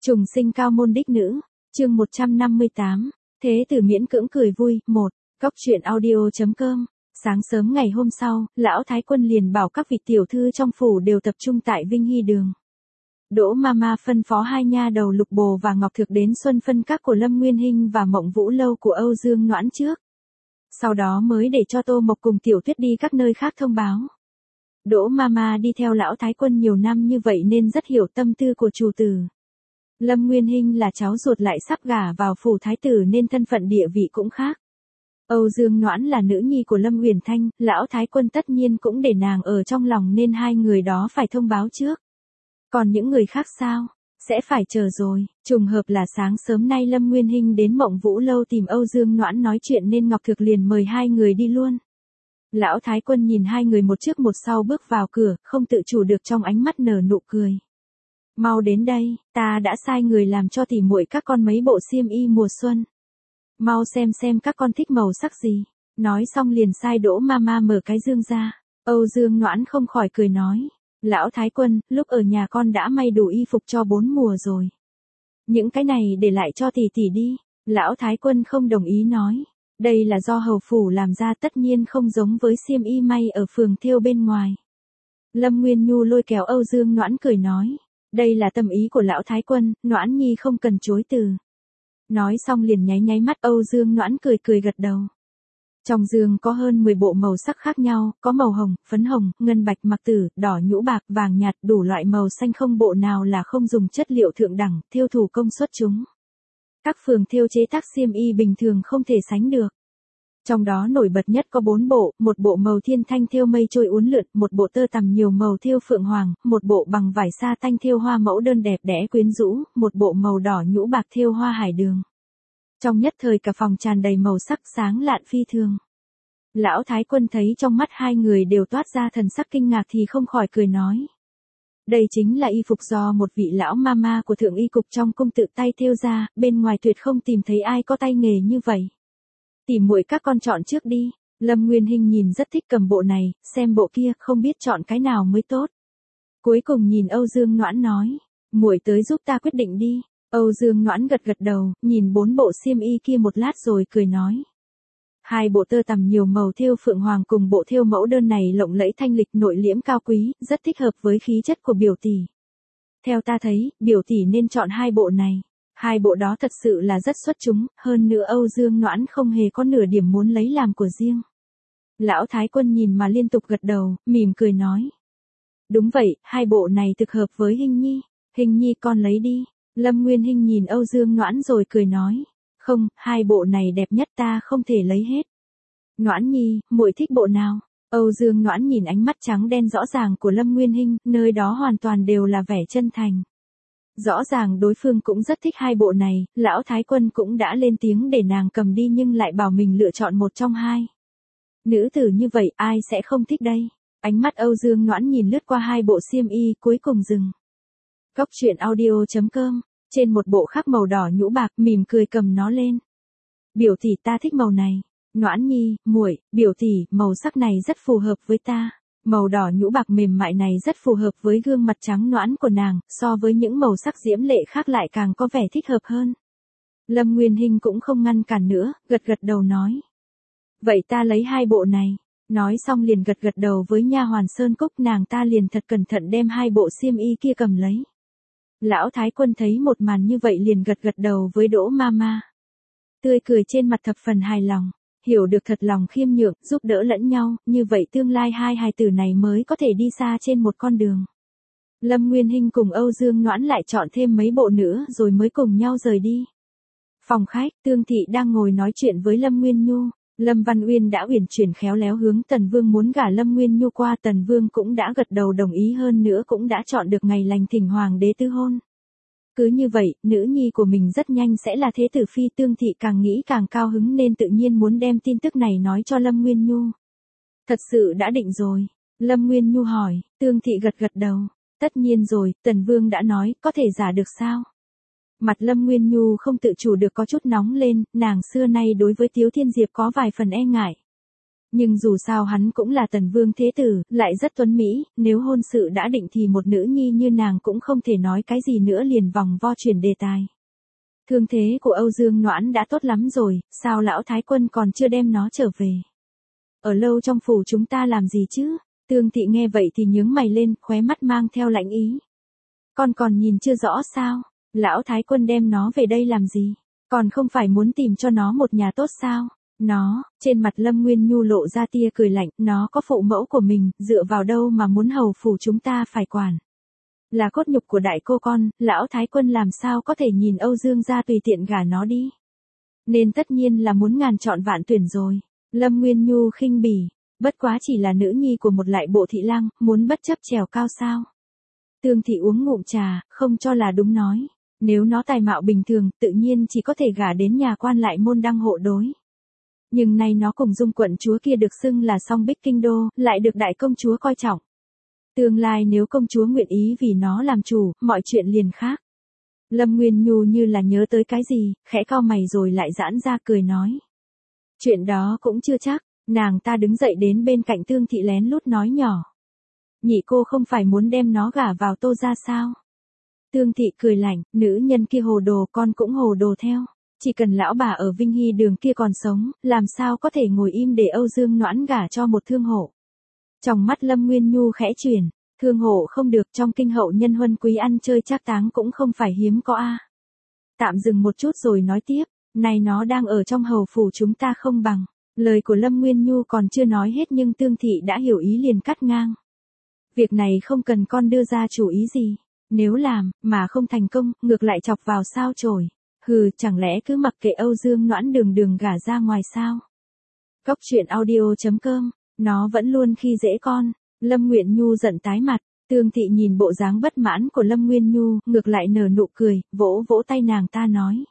Trùng sinh cao môn đích nữ, chương 158, thế tử miễn cưỡng cười vui, 1, Cóc truyện audio.com. Sáng sớm ngày hôm sau, lão Thái Quân liền bảo các vị tiểu thư trong phủ đều tập trung tại Vinh Hy Đường. Đỗ Mama phân phó hai nha đầu Lục Bồ và Ngọc Thực đến xuân phân các của Lâm Nguyên Hinh và Mộng Vũ Lâu của Âu Dương Noãn trước. Sau đó mới để cho Tô Mộc cùng Tiểu Tuyết đi các nơi khác thông báo. Đỗ Mama đi theo lão Thái Quân nhiều năm như vậy nên rất hiểu tâm tư của chủ tử. Lâm Nguyên Hinh là cháu ruột lại sắp gả vào phủ thái tử nên thân phận địa vị cũng khác. Âu Dương Noãn là nữ nhi của Lâm Uyển Thanh, lão Thái Quân tất nhiên cũng để nàng ở trong lòng nên hai người đó phải thông báo trước. Còn những người khác sao? Sẽ phải chờ rồi. Trùng hợp là sáng sớm nay Lâm Nguyên Hinh đến Mộng Vũ Lâu tìm Âu Dương Noãn nói chuyện nên Ngọc Thực liền mời hai người đi luôn. Lão Thái Quân nhìn hai người một trước một sau bước vào cửa, không tự chủ được trong ánh mắt nở nụ cười. Mau đến đây, ta đã sai người làm cho tỉ muội các con mấy bộ xiêm y mùa xuân. Mau xem các con thích màu sắc gì. Nói xong liền sai Đỗ Mama mở cái dương ra. Âu Dương Noãn không khỏi cười nói. Lão Thái Quân, lúc ở nhà con đã may đủ y phục cho 4 mùa rồi. Những cái này để lại cho tỷ tỷ đi. Lão Thái Quân không đồng ý nói. Đây là do hầu phủ làm ra tất nhiên không giống với xiêm y may ở phường thêu bên ngoài. Lâm Nguyên Nhu lôi kéo Âu Dương Noãn cười nói. Đây là tâm ý của lão Thái Quân, Noãn Nhi không cần chối từ. Nói xong liền nháy mắt Âu Dương Noãn cười gật đầu. Trong giường có hơn 10 bộ màu sắc khác nhau, có màu hồng, phấn hồng, ngân bạch, mặc tử, đỏ nhũ bạc, vàng nhạt, đủ loại màu xanh, không bộ nào là không dùng chất liệu thượng đẳng, thêu thủ công xuất chúng. Các phường thêu chế tác xiêm y bình thường không thể sánh được. Trong đó nổi bật nhất có 4 bộ, một bộ màu thiên thanh thêu mây trôi uốn lượn, một bộ tơ tằm nhiều màu thêu phượng hoàng, một bộ bằng vải sa tanh thêu hoa mẫu đơn đẹp đẽ quyến rũ, một bộ màu đỏ nhũ bạc thêu hoa hải đường. Trong nhất thời cả phòng tràn đầy màu sắc sáng lạn phi thường. Lão Thái Quân thấy trong mắt hai người đều toát ra thần sắc kinh ngạc thì không khỏi cười nói. Đây chính là y phục do một vị lão mama của thượng y cục trong cung tự tay thêu ra, bên ngoài tuyệt không tìm thấy ai có tay nghề như vậy. Tỉ muội các con chọn trước đi. Lâm Nguyên Hinh nhìn rất thích cầm bộ này, xem bộ kia, không biết chọn cái nào mới tốt. Cuối cùng nhìn Âu Dương Noãn nói, muội tới giúp ta quyết định đi. Âu Dương Noãn gật đầu, nhìn 4 bộ xiêm y kia một lát rồi cười nói. 2 bộ tơ tằm nhiều màu thêu phượng hoàng cùng bộ thêu mẫu đơn này lộng lẫy thanh lịch nội liễm cao quý, rất thích hợp với khí chất của biểu tỷ. Theo ta thấy, biểu tỷ nên chọn 2 bộ này. 2 bộ đó thật sự là rất xuất chúng, hơn nữa Âu Dương Noãn không hề có nửa điểm muốn lấy làm của riêng. Lão Thái Quân nhìn mà liên tục gật đầu, mỉm cười nói. Đúng vậy, 2 bộ này thực hợp với Hinh Nhi. Hinh Nhi con lấy đi. Lâm Nguyên Hinh nhìn Âu Dương Noãn rồi cười nói. Không, 2 bộ này đẹp nhất ta không thể lấy hết. Noãn Nhi, muội thích bộ nào? Âu Dương Noãn nhìn ánh mắt trắng đen rõ ràng của Lâm Nguyên Hinh, nơi đó hoàn toàn đều là vẻ chân thành. Rõ ràng đối phương cũng rất thích 2 bộ này, lão Thái Quân cũng đã lên tiếng để nàng cầm đi nhưng lại bảo mình lựa chọn một trong 2. Nữ tử như vậy ai sẽ không thích đây? Ánh mắt Âu Dương Noãn nhìn lướt qua 2 bộ xiêm y cuối cùng dừng. Cóc truyện audio.com, trên một bộ khác màu đỏ nhũ bạc mỉm cười cầm nó lên. Biểu tỷ ta thích màu này. Noãn Nhi, muội, biểu tỷ, màu sắc này rất phù hợp với ta. Màu đỏ nhũ bạc mềm mại này rất phù hợp với gương mặt trắng nõn của nàng, so với những màu sắc diễm lệ khác lại càng có vẻ thích hợp hơn. Lâm Nguyên Hinh cũng không ngăn cản nữa, gật đầu nói. Vậy ta lấy 2 bộ này. Nói xong liền gật đầu với nha hoàn Sơn Cúc, nàng ta liền thật cẩn thận đem 2 bộ xiêm y kia cầm lấy. Lão Thái Quân thấy một màn như vậy liền gật đầu với Đỗ Mama. Tươi cười trên mặt thập phần hài lòng. Hiểu được thật lòng khiêm nhượng, giúp đỡ lẫn nhau, như vậy tương lai hai hài tử này mới có thể đi xa trên một con đường. Lâm Nguyên Hinh cùng Âu Dương Noãn lại chọn thêm mấy bộ nữa rồi mới cùng nhau rời đi. Phòng khách, Tương Thị đang ngồi nói chuyện với Lâm Nguyên Nhu. Lâm Văn Uyên đã uyển chuyển khéo léo hướng Tần Vương muốn gả Lâm Nguyên Nhu qua, Tần Vương cũng đã gật đầu đồng ý, hơn nữa cũng đã chọn được ngày lành thỉnh hoàng đế tư hôn. Cứ như vậy, nữ nhi của mình rất nhanh sẽ là thế tử phi. Tương Thị càng nghĩ càng cao hứng nên tự nhiên muốn đem tin tức này nói cho Lâm Nguyên Nhu. Thật sự đã định rồi. Lâm Nguyên Nhu hỏi, Tương Thị gật đầu. Tất nhiên rồi, Tần Vương đã nói, có thể giả được sao? Mặt Lâm Nguyên Nhu không tự chủ được có chút nóng lên, nàng xưa nay đối với Tiếu Thiên Diệp có vài phần e ngại. Nhưng dù sao hắn cũng là Tần Vương thế tử, lại rất tuấn Mỹ, nếu hôn sự đã định thì một nữ nhi như nàng cũng không thể nói cái gì nữa liền vòng vo chuyển đề tài. Thương thế của Âu Dương Noãn đã tốt lắm rồi, sao lão thái quân còn chưa đem nó trở về? Ở lâu trong phủ chúng ta làm gì chứ? Tương Thị nghe vậy thì nhướng mày lên, khóe mắt mang theo lạnh ý. Con còn nhìn chưa rõ sao? Lão thái quân đem nó về đây làm gì? Còn không phải muốn tìm cho nó một nhà tốt sao? Nó, trên mặt Lâm Nguyên Nhu lộ ra tia cười lạnh, nó có phụ mẫu của mình, dựa vào đâu mà muốn hầu phủ chúng ta phải quản. Là cốt nhục của đại cô con, lão thái quân làm sao có thể nhìn Âu Dương gia tùy tiện gả nó đi. Nên tất nhiên là muốn ngàn chọn vạn tuyển rồi. Lâm Nguyên Nhu khinh bỉ, bất quá chỉ là nữ nhi của một lại bộ thị lang, muốn bất chấp trèo cao sao. Tương Thị uống ngụm trà, không cho là đúng nói. Nếu nó tài mạo bình thường, tự nhiên chỉ có thể gả đến nhà quan lại môn đăng hộ đối. Nhưng nay nó cùng Dung quận chúa kia được xưng là song bích kinh đô, lại được đại công chúa coi trọng. Tương lai nếu công chúa nguyện ý vì nó làm chủ, mọi chuyện liền khác. Lâm Nguyên Nhu như là nhớ tới cái gì, khẽ cau mày rồi lại giãn ra cười nói. Chuyện đó cũng chưa chắc, nàng ta đứng dậy đến bên cạnh Tương Thị lén lút nói nhỏ. Nhị cô không phải muốn đem nó gả vào Tô gia sao? Tương Thị cười lạnh, nữ nhân kia hồ đồ con cũng hồ đồ theo. Chỉ cần lão bà ở Vinh Hy Đường kia còn sống, làm sao có thể ngồi im để Âu Dương Noãn gả cho một thương hộ. Trong mắt Lâm Nguyên Nhu khẽ chuyển, thương hộ không được, trong kinh hậu nhân huân quý ăn chơi trác táng cũng không phải hiếm có a. Tạm dừng một chút rồi nói tiếp, này nó đang ở trong hầu phủ chúng ta không bằng. Lời của Lâm Nguyên Nhu còn chưa nói hết nhưng Tương Thị đã hiểu ý liền cắt ngang. Việc này không cần con đưa ra chủ ý gì, nếu làm, mà không thành công, ngược lại chọc vào sao chổi. Hừ, chẳng lẽ cứ mặc kệ Âu Dương Noãn đường đường gả ra ngoài sao? Cóc truyện audio.com, nó vẫn luôn khi dễ con. Lâm Nguyện Nhu giận tái mặt, Tương Thị nhìn bộ dáng bất mãn của Lâm Nguyên Nhu, ngược lại nở nụ cười, vỗ vỗ tay nàng ta nói.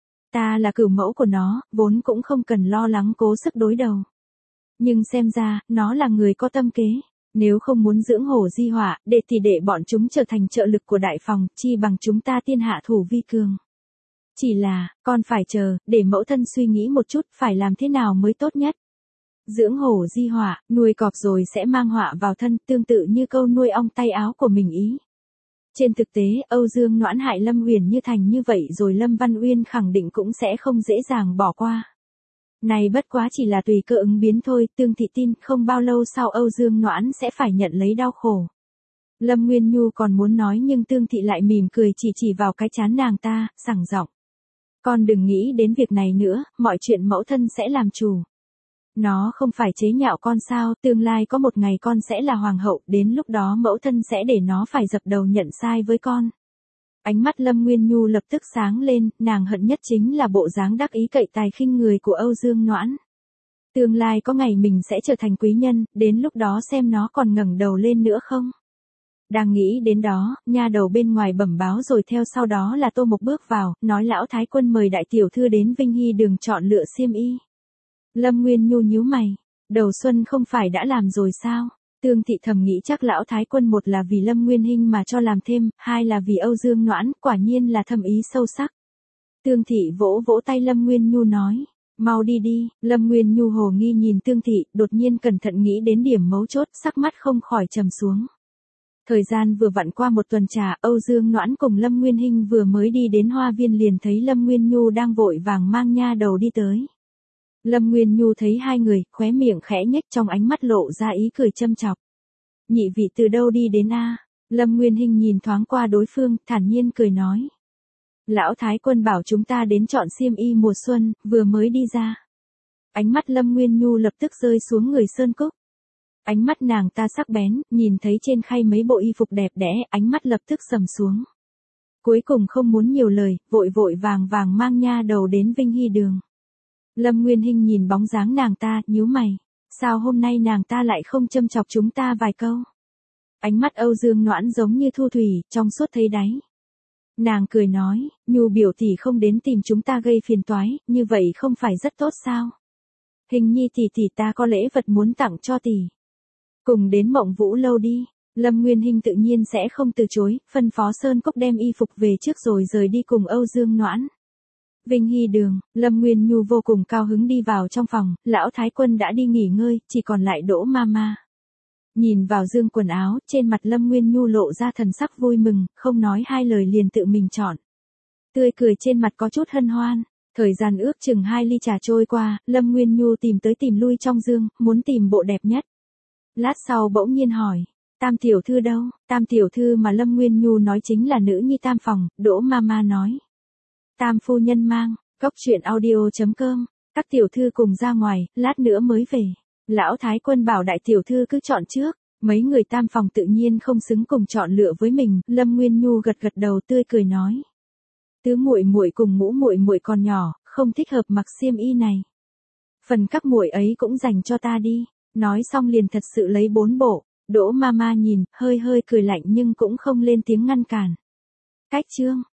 Ta là cửu mẫu của nó, vốn cũng không cần lo lắng cố sức đối đầu. Nhưng xem ra, nó là người có tâm kế. Nếu không muốn dưỡng hổ di họa, để bọn chúng trở thành trợ lực của đại phòng, chi bằng chúng ta tiên hạ thủ vi cường. Chỉ là, con phải chờ, để mẫu thân suy nghĩ một chút, phải làm thế nào mới tốt nhất. Dưỡng hổ di họa, nuôi cọp rồi sẽ mang họa vào thân, tương tự như câu nuôi ong tay áo của mình ý. Trên thực tế, Âu Dương Noãn hại Lâm Huyền như thành như vậy rồi Lâm Văn Uyên khẳng định cũng sẽ không dễ dàng bỏ qua. Này bất quá chỉ là tùy cơ ứng biến thôi, Tương Thị tin không bao lâu sau Âu Dương Noãn sẽ phải nhận lấy đau khổ. Lâm Nguyên Nhu còn muốn nói nhưng Tương Thị lại mỉm cười chỉ vào cái trán nàng ta, sảng giọng. Con đừng nghĩ đến việc này nữa, mọi chuyện mẫu thân sẽ làm chủ. Nó không phải chế nhạo con sao, tương lai có một ngày con sẽ là hoàng hậu, đến lúc đó mẫu thân sẽ để nó phải dập đầu nhận sai với con. Ánh mắt Lâm Nguyên Nhu lập tức sáng lên, nàng hận nhất chính là bộ dáng đắc ý cậy tài khinh người của Âu Dương Noãn. Tương lai có ngày mình sẽ trở thành quý nhân, đến lúc đó xem nó còn ngẩng đầu lên nữa không. Đang nghĩ đến đó, nha đầu bên ngoài bẩm báo rồi theo sau đó là Tô Mộc bước vào, nói lão thái quân mời đại tiểu thư đến Vinh Hy Đường chọn lựa xiêm y. Lâm Nguyên Nhu nhíu mày, đầu xuân không phải đã làm rồi sao? Tương Thị thầm nghĩ chắc lão thái quân một là vì Lâm Nguyên Hinh mà cho làm thêm, hai là vì Âu Dương Noãn, quả nhiên là thâm ý sâu sắc. Tương Thị vỗ vỗ tay Lâm Nguyên Nhu nói, mau đi đi. Lâm Nguyên Nhu hồ nghi nhìn Tương Thị, đột nhiên cẩn thận nghĩ đến điểm mấu chốt, sắc mắt không khỏi trầm xuống. Thời gian vừa vặn qua một tuần trà, Âu Dương Noãn cùng Lâm Nguyên Hinh vừa mới đi đến hoa viên liền thấy Lâm Nguyên Nhu đang vội vàng mang nha đầu đi tới. Lâm Nguyên Nhu thấy hai người, khóe miệng khẽ nhếch, trong ánh mắt lộ ra ý cười châm chọc. Nhị vị từ đâu đi đến a? Lâm Nguyên Hinh nhìn thoáng qua đối phương, thản nhiên cười nói. Lão thái quân bảo chúng ta đến chọn xiêm y mùa xuân, vừa mới đi ra. Ánh mắt Lâm Nguyên Nhu lập tức rơi xuống người Sơn Cúc. Ánh mắt nàng ta sắc bén, nhìn thấy trên khay mấy bộ y phục đẹp đẽ, ánh mắt lập tức sầm xuống. Cuối cùng không muốn nhiều lời, vội vàng mang nha đầu đến Vinh Hy Đường. Lâm Nguyên Hinh nhìn bóng dáng nàng ta, nhíu mày. Sao hôm nay nàng ta lại không châm chọc chúng ta vài câu? Ánh mắt Âu Dương Noãn giống như thu thủy, trong suốt thấy đáy. Nàng cười nói, Nhu biểu tỷ không đến tìm chúng ta gây phiền toái, như vậy không phải rất tốt sao? Hình nhi tỷ ta có lễ vật muốn tặng cho tỷ. Cùng đến Mộng Vũ lâu đi. Lâm Nguyên Hinh tự nhiên sẽ không từ chối, phân phó Sơn Cốc đem y phục về trước rồi rời đi cùng Âu Dương Noãn. Vinh Hy Đường, Lâm Nguyên Nhu vô cùng cao hứng đi vào trong phòng, lão thái quân đã đi nghỉ ngơi, chỉ còn lại Đỗ Mama. Nhìn vào dương quần áo, trên mặt Lâm Nguyên Nhu lộ ra thần sắc vui mừng, không nói hai lời liền tự mình chọn. Tươi cười trên mặt có chút hân hoan. Thời gian ước chừng 2 ly trà trôi qua, Lâm Nguyên Nhu tìm tới tìm lui trong dương, muốn tìm bộ đẹp nhất. Lát sau bỗng nhiên hỏi, Tam tiểu thư đâu? Tam tiểu thư mà Lâm Nguyên Nhu nói chính là nữ nhi Tam phòng, Đỗ Mama nói. Tam phu nhân mang, cốc truyện audio.com, các tiểu thư cùng ra ngoài, lát nữa mới về. Lão thái quân bảo đại tiểu thư cứ chọn trước, mấy người Tam phòng tự nhiên không xứng cùng chọn lựa với mình, Lâm Nguyên Nhu gật gật đầu tươi cười nói. Tứ muội muội cùng Ngũ muội muội còn nhỏ, không thích hợp mặc xiêm y này. Phần các muội ấy cũng dành cho ta đi, nói xong liền thật sự lấy 4 bộ. Đỗ Mama nhìn, hơi hơi cười lạnh nhưng cũng không lên tiếng ngăn cản. Cách chương